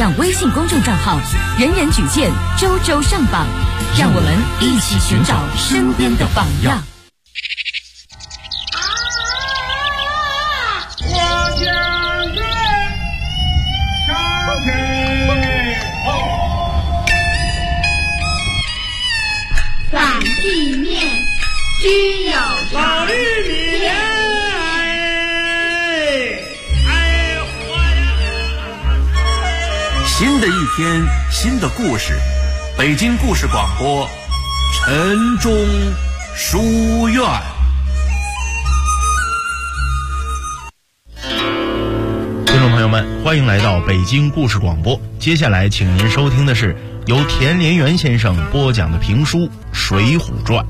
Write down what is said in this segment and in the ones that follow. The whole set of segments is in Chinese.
样微信公众账号，人人举荐，周周上榜，让我们一起寻找身边的榜样。 我将军上天反地面居有老绿面， 新的一天，新的故事，北京故事广播，晨钟书院。 听众朋友们，欢迎来到北京故事广播。接下来，请您收听的是由田连元先生播讲的评书《水浒传》。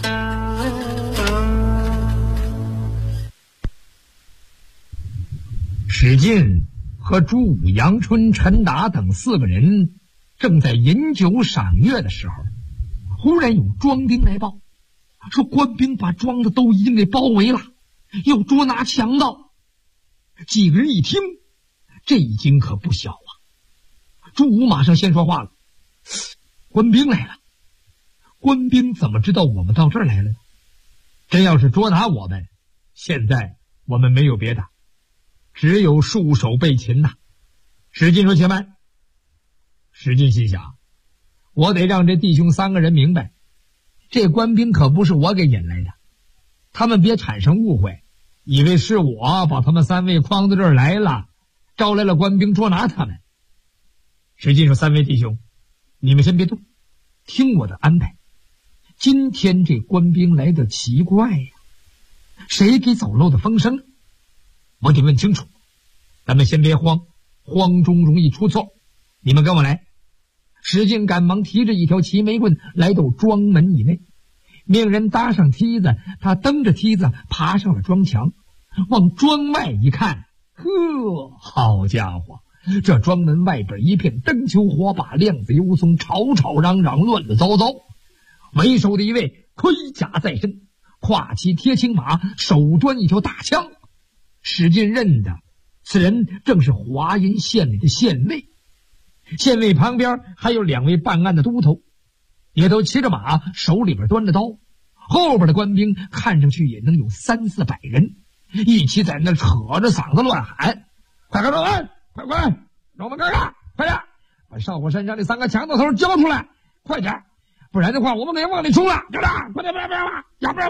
史进和朱武、杨春、陈达等4个人正在饮酒赏月的时候，忽然有庄兵来报，说官兵把庄子都已经给包围了，要捉拿强盗。几个人一听，这一惊可不小啊！朱武马上先说话了：“官兵来了，官兵怎么知道我们到这儿来了？真要是捉拿我们，现在我们没有别的，只有束手被擒呐！”史进说：“且慢。”史进心想，我得让这弟兄3个人明白，这官兵可不是我给引来的，他们别产生误会，以为是我把他们3位诓到这儿来了，招来了官兵捉拿他们。史进说：“3位弟兄，你们先别动，听我的安排。今天这官兵来得奇怪呀，谁给走漏的风声？我得问清楚。咱们先别慌，慌中容易出错。你们跟我来。”史进赶忙提着一条齐眉棍来到庄门以内，命人搭上梯子，他蹬着梯子爬上了庄墙，往庄外一看，呵，好家伙，这庄门外边一片灯球火把，亮子幽松，吵吵嚷嚷，乱乱糟糟。为首的一位盔甲在身，跨骑贴青马，手端一条大枪。史进认得此人正是华阴县里的县尉，县尉旁边还有2位办案的都头，也都骑着马，手里边端着刀。后边的官兵看上去也能有300-400人，一起在那扯着嗓子乱喊：“快快快，快快，让我们看看，快点，把少火山上这3个强盗头交出来，快点，不然的话我们得往里冲了！快点，快点，快点，要不然！”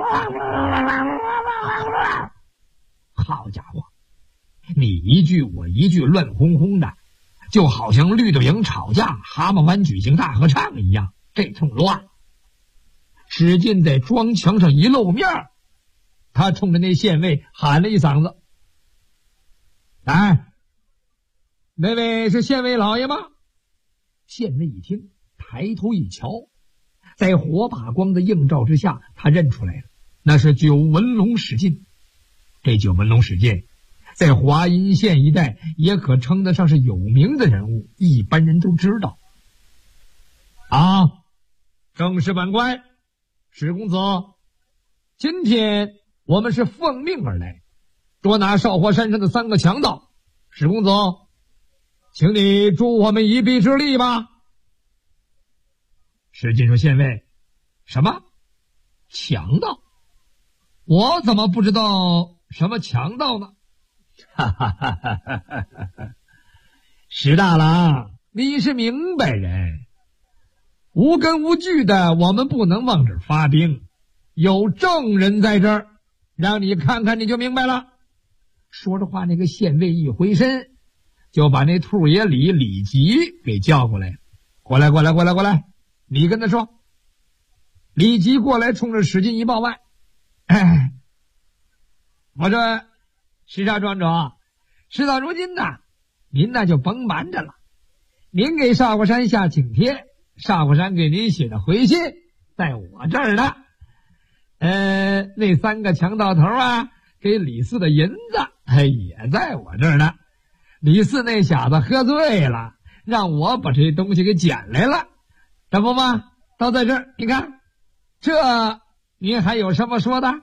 好家伙，你一句我一句，乱哄哄的，就好像绿豆营吵架，蛤蟆湾举行大合唱一样，这通乱。史进在庄墙上一露面，他冲着那县尉喊了一嗓子：“哎，那位是县尉老爷吗？”县尉一听，抬头一瞧，在火把光的映照之下，他认出来了，那是九纹龙史进。这九纹龙史进在华阴县一带也可称得上是有名的人物，一般人都知道。啊，正是本官，史公子，今天我们是奉命而来，捉拿少华山上的3个强盗。史公子，请你助我们一臂之力吧。史进说：“县尉，什么强盗？我怎么不知道什么强盗呢？”哈哈哈哈哈哈！史大郎，你是明白人，无根无据的，我们不能往这儿发兵，有证人在这儿，让你看看你就明白了。说着话，那个县尉一回身，就把那兔爷李吉给叫过来。过来，你跟他说。李吉过来，冲着史进一报万：“哎，我说石少庄主，事到如今呐，您那就甭瞒着了。您给少华山下请帖，少华山给您写的回信在我这儿呢。那3个强盗头啊，给李四的银子也在我这儿呢。李四那小子喝醉了，让我把这东西给捡来了，这不吗？都在这儿，你看，这您还有什么说的？”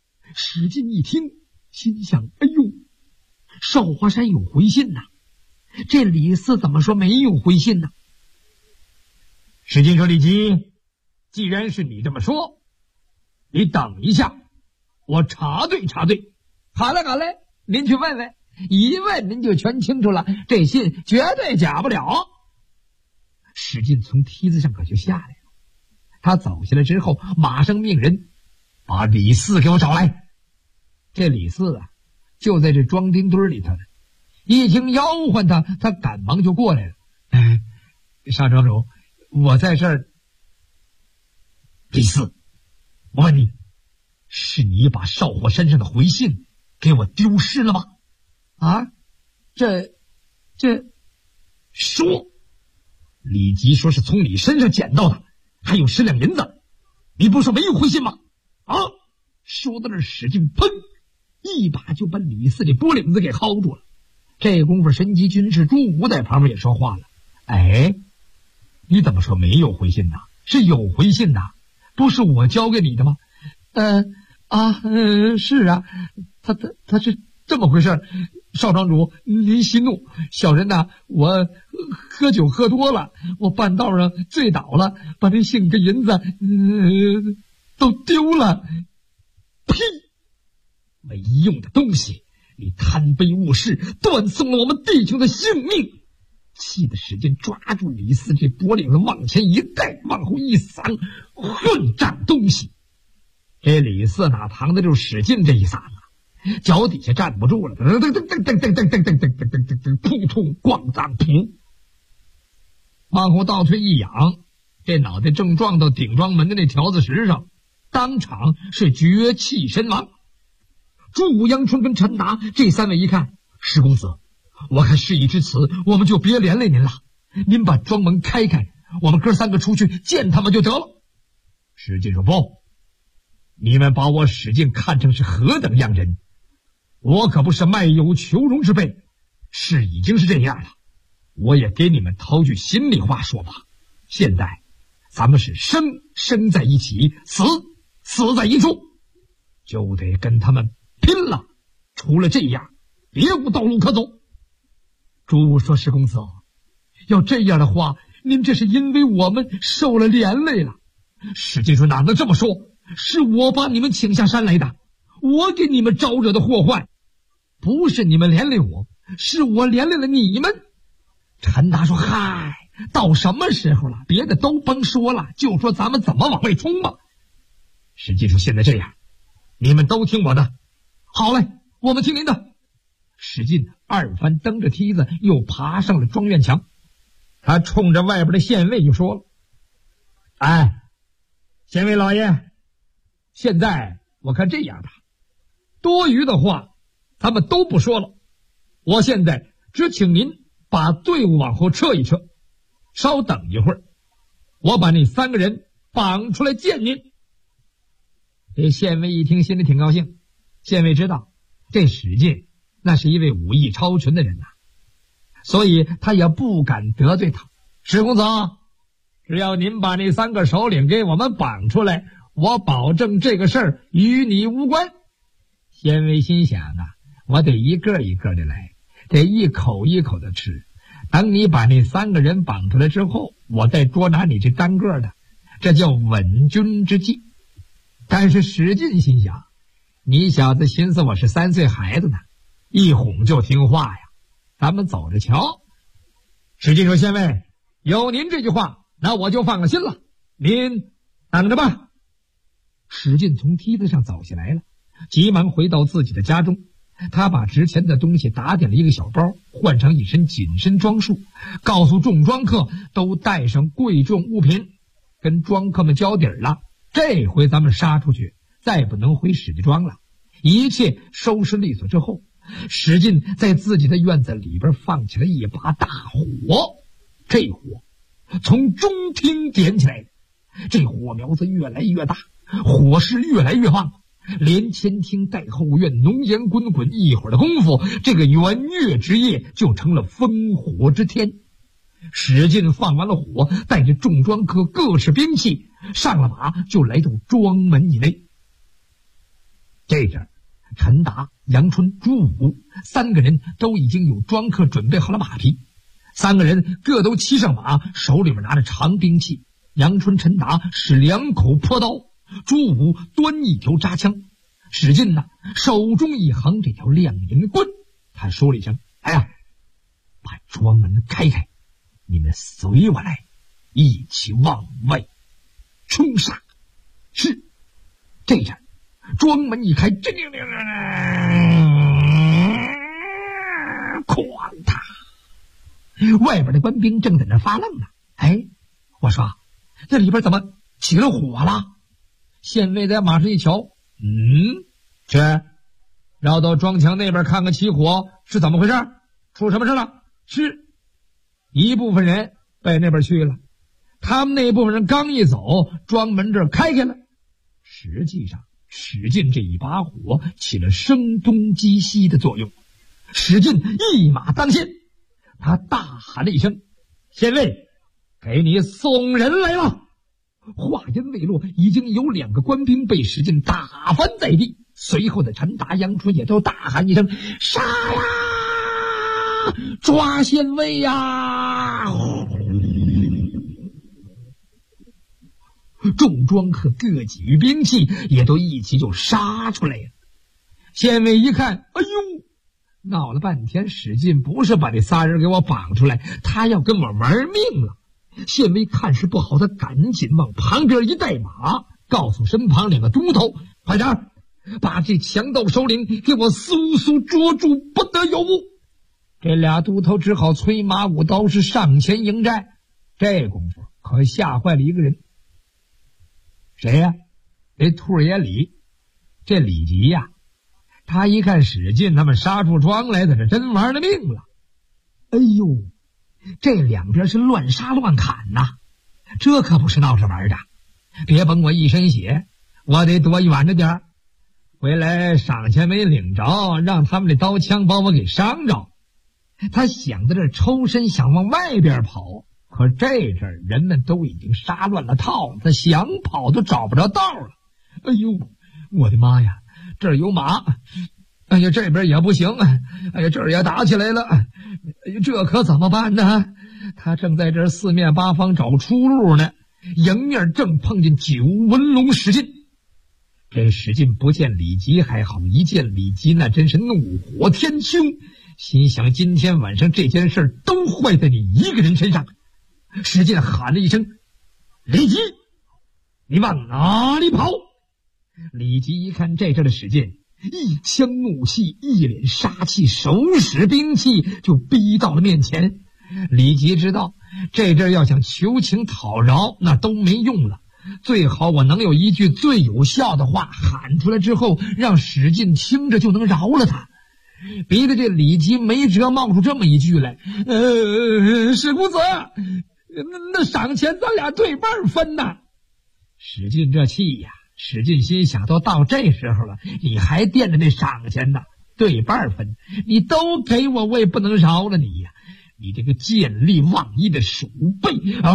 史进一听，心想：哎呦，少华山有回信呐， 这李四怎么说没有回信呢？史进说：“李吉，既然是你这么说，你等一下，我查对查对。”好嘞好嘞，您去问问，一问您就全清楚了，这信绝对假不了。史进从梯子上可就下来了，他走下来之后，马上命人把李四给我找来。这李四啊，就在这庄丁堆里头呢。一听吆唤他，他赶忙就过来了。少庄主，我在这儿。李四，我问你，是你把少火身上的回信给我丢失了吗？啊，这说。李吉说是从你身上捡到的，还有10两银子，你不说没有回信吗？啊！说到这儿，使劲砰，一把就把李四这脖领子给薅住了。这功夫，神机军士朱武在旁边也说话了：“哎，你怎么说没有回信呢？是有回信的，不是我交给你的吗？”是啊，他是这么回事。少庄主，您息怒，小人呐，我喝酒喝多了，我半道上醉倒了，把这信跟银子都丢了。呸！没用的东西，你贪杯误事，断送了我们弟兄的性命！气得使劲抓住李四这脖领子往前一带，往后一搡，混账东西！这李四哪扛得住使劲这一搡啊？脚底下站不住了，扑通咣当噗，往后倒退一仰，这脑袋正撞到顶庄门的那条子石上，当场是绝气身亡。朱武、杨春跟陈达这3位一看，石公子，我看事已至此，我们就别连累您了，您把庄门开开，我们哥3个出去见他们就得了。史进说：“不，你们把我史进看成是何等样人？我可不是卖友求荣之辈，事已经是这样了，我也给你们掏句心里话说吧。现在咱们是生在一起，死在一处，就得跟他们拼了，除了这样别无道路可走。”朱武说：“石公子，要这样的话，您这是因为我们受了连累了。”史进说：“哪能这么说？是我把你们请下山来的，我给你们招惹的祸患，不是你们连累我，是我连累了你们。”陈达说：“嗨，到什么时候了？别的都甭说了，就说咱们怎么往外冲吧。”史进说：“现在这样，你们都听我的。”“好嘞，我们听您的。”史进2番蹬着梯子又爬上了庄院墙，他冲着外边的县尉就说了：“哎，县尉老爷，现在我看这样吧，多余的话咱们都不说了，我现在只请您把队伍往后撤一撤，稍等一会儿，我把那3个人绑出来见您。”这县尉一听心里挺高兴，县尉知道这史进那是一位武艺超群的人呐，所以他也不敢得罪他。“史公子，只要您把那3个首领给我们绑出来，我保证这个事儿与你无关。”县尉心想啊，我得一个一个的来，得一口一口的吃，等你把那3个人绑出来之后，我再捉拿你这单个的，这叫稳军之计。但是史进心想，你小子寻思我是3岁孩子呢，一哄就听话呀，咱们走着瞧。史进说：“县尉，有您这句话，那我就放了心了，您等着吧。”史进从梯子上走下来了，急忙回到自己的家中，他把值钱的东西打点了一个小包，换上一身紧身装束，告诉众庄客都带上贵重物品，跟庄客们交底了，这回咱们杀出去再不能回史家庄了。一切收拾利索之后，史进在自己的院子里边放起了一把大火，这火从中厅点起来，这火苗子越来越大，火势越来越旺，连前厅带后院浓烟滚滚，一会儿的功夫，这个圆月之夜就成了烽火之天。史进放完了火，带着众庄客各持兵器，上了马就来到庄门以内。这阵陈达、杨春、朱武3个人都已经有庄客准备好了马匹，3个人各都骑上马，手里面拿着长兵器。杨春、陈达使2口朴刀，朱武端一条扎枪，史进呢手中一横这条亮银棍，他说了一声：“哎呀，把庄门开开，你们随我来，一起往外冲杀。”是，这阵庄门一开，哐嗒，外边的官兵正在那发愣呢。哎，我说这里边怎么起了火了？县尉在马上一瞧，去绕到庄墙那边看看起火是怎么回事，出什么事了？是一部分人被那边去了，他们那部分人刚一走，庄门这儿开了。实际上史进这一把火起了声东击西的作用。史进一马当先，他大喊了一声：“县尉，给你送人来了！”话音未落，已经有2个官兵被史进打翻在地。随后的陈达、杨春也都大喊一声：“杀呀！抓县尉呀！”众庄客各举兵器，也都一起就杀出来了。县尉一看，哎呦，闹了半天，史进不是把这仨人给我绑出来，他要跟我玩命了。县尉看势不好，他赶紧往旁边一带马，告诉身旁2个都头：“快点把这强盗首领给我速速捉住，不得有误。”这俩都头只好催马舞刀是上前迎战。这功夫可吓坏了一个人，谁呀？这兔爷李。这李吉呀，他一看史进他们杀出庄来，在这真玩了命了。哎呦，这两边是乱杀乱砍呐，这可不是闹着玩的。别甭我一身血，我得躲远着点，回来赏钱没领着，让他们这刀枪把我给伤着。他想在这抽身，想往外边跑，可这阵人们都已经杀乱了套，他想跑都找不着道了。哎呦，我的妈呀，这儿有马，哎呀，这边也不行，哎呀，这儿也打起来了，哎呀，这可怎么办呢？他正在这四面八方找出路呢，迎面正碰见九纹龙史进。这史进不见李吉还好，一见李吉那真是怒火天凶，心想今天晚上这件事都坏在你一个人身上。史进喊了一声：“李吉，你往哪里跑？”李吉一看这阵的史进，一腔怒气，一脸杀气，手使兵器就逼到了面前。李吉知道这阵要想求情讨饶那都没用了，最好我能有一句最有效的话喊出来之后，让史进听着就能饶了他。逼得这李吉没辙，冒出这么一句来：“史公子，那赏钱咱俩对半分呐。”史进这气呀，史进心想都到这时候了，你还惦着那赏钱呢？对半分，你都给我，我也不能饶了你呀！你这个见利忘义的鼠辈啊！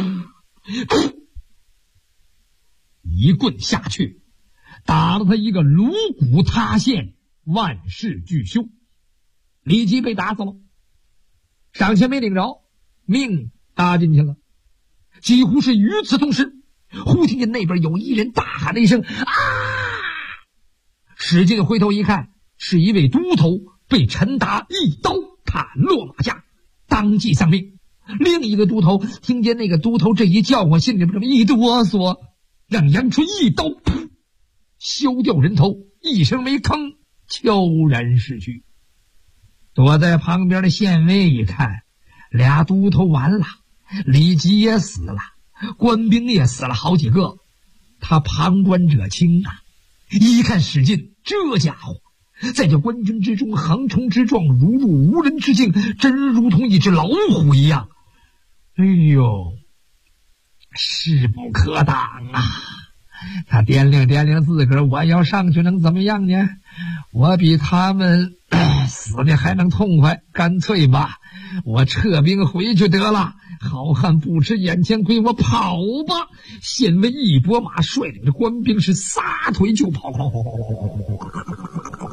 一棍下去，打了他一个颅骨塌陷，万事俱休。李吉被打死了，赏钱没领着，命搭进去了。几乎是与此同时，忽听见那边有一人大喊了一声：“啊！”史进回头一看，是一位都头被陈达一刀砍落马下，当即丧命。另一个都头听见那个都头这一叫唤，心里这么一哆嗦，让杨春一刀噗削掉人头，一声没吭，悄然逝去。躲在旁边的县尉一看，俩都头完了，李吉也死了，官兵也死了好几个，他旁观者清啊！一看史进这家伙在这官军之中横冲直撞，如入无人之境，真如同一只老虎一样。哎呦，势不可挡啊！他掂量掂量自个儿，我要上去能怎么样呢？我比他们死的还能痛快，干脆吧，我撤兵回去得了。好汉不吃眼前亏，我跑吧！县尉一拨马，率领着官兵是撒腿就跑。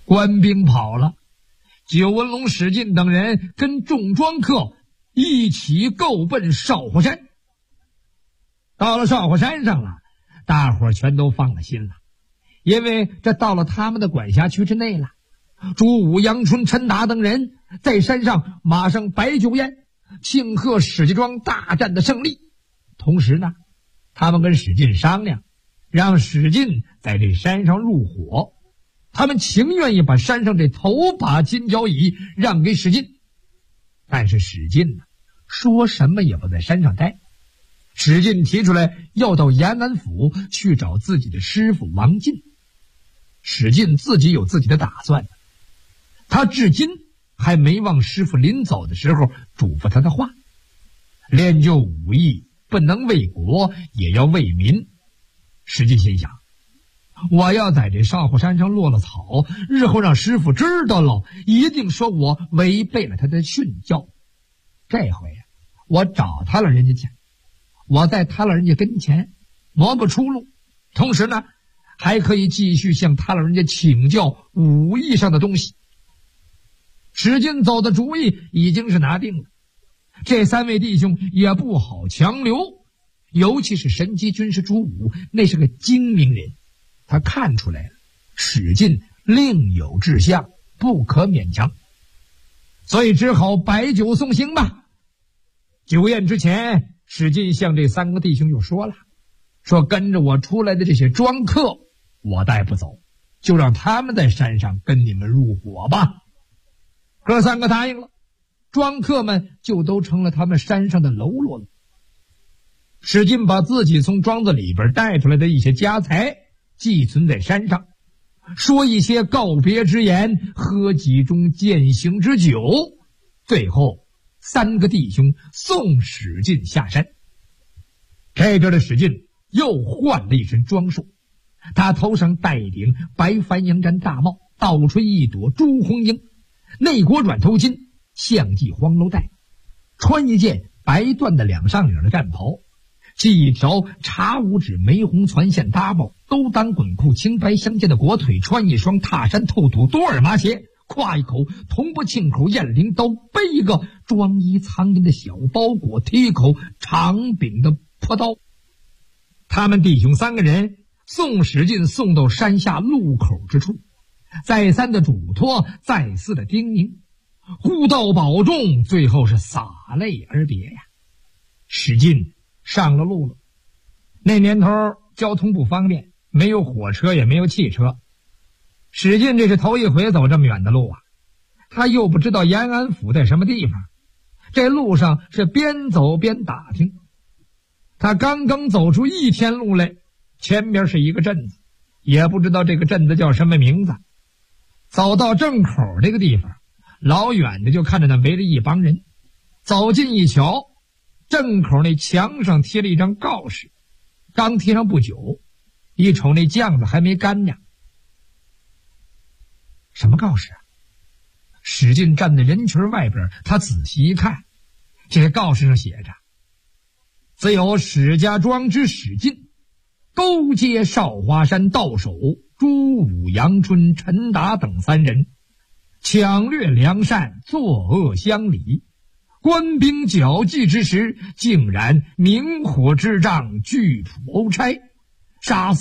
官兵跑了，九纹龙、史进等人跟众庄客一起够奔少火山。到了少火山上了，大伙儿全都放了心了，因为这到了他们的管辖区之内了。朱武、杨春、陈达等人在山上马上摆酒宴，庆贺史家庄大战的胜利。同时呢，他们跟史进商量，让史进在这山上入伙，他们情愿意把山上这头把金角椅让给史进。但是史进呢，说什么也不在山上待。史进提出来要到延安府去找自己的师傅王进。史进自己有自己的打算，他至今还没忘师傅临走的时候嘱咐他的话：练就武艺，不能为国，也要为民。史进心想，我要在这少火山上落了草，日后让师傅知道了，一定说我违背了他的训教。这回我找他了人家去，我在他老人家跟前磨不出路，同时呢，还可以继续向他老人家请教武艺上的东西。史进走的主意已经是拿定了，这三位弟兄也不好强留，尤其是神机军师朱武，那是个精明人，他看出来了史进另有志向，不可勉强，所以只好摆酒送行吧。酒宴之前，史进向这三个弟兄又说了，说跟着我出来的这些庄客我带不走，就让他们在山上跟你们入伙吧。哥三个答应了，庄客们就都成了他们山上的喽啰了。史进把自己从庄子里边带出来的一些家财寄存在山上，说一些告别之言，喝几盅践行之酒，最后三个弟兄送史进下山。这边的史进又换了一身装束，他头上戴一顶白帆羊毡大帽，倒吹一朵朱红缨，内裹软头巾，项系黄楼带，穿一件白缎的两上领的战袍，系一条茶五指玫红攒线搭帽，兜裆滚裤青白相间的裹腿，穿一双踏山透土多尔麻鞋，挎一口铜钵磬口雁翎刀，背一个装衣藏银的小包裹，提一口长柄的破刀。他们弟兄三个人送史进送到山下路口之处，再三的嘱托，再四的叮咛，护道保重，最后是洒泪而别呀。史进上了路了。那年头交通不方便，没有火车也没有汽车，史进这是头一回走这么远的路啊，他又不知道延安府在什么地方，这路上是边走边打听。他刚刚走出一天路来，前边是一个镇子，也不知道这个镇子叫什么名字。走到镇口这个地方，老远的就看着那围着一帮人，走近一瞧，镇口那墙上贴了一张告示，刚贴上不久，一瞅那酱子还没干呢。什么告示啊？史进站在人群外边，他仔细一看，这告示上写着：自有史家庄之史进，勾结少华山道首朱武、杨春、陈达等三人，抢掠良善，作恶乡里，官兵绞计之时，竟然明火之仗，拒土谋差，杀死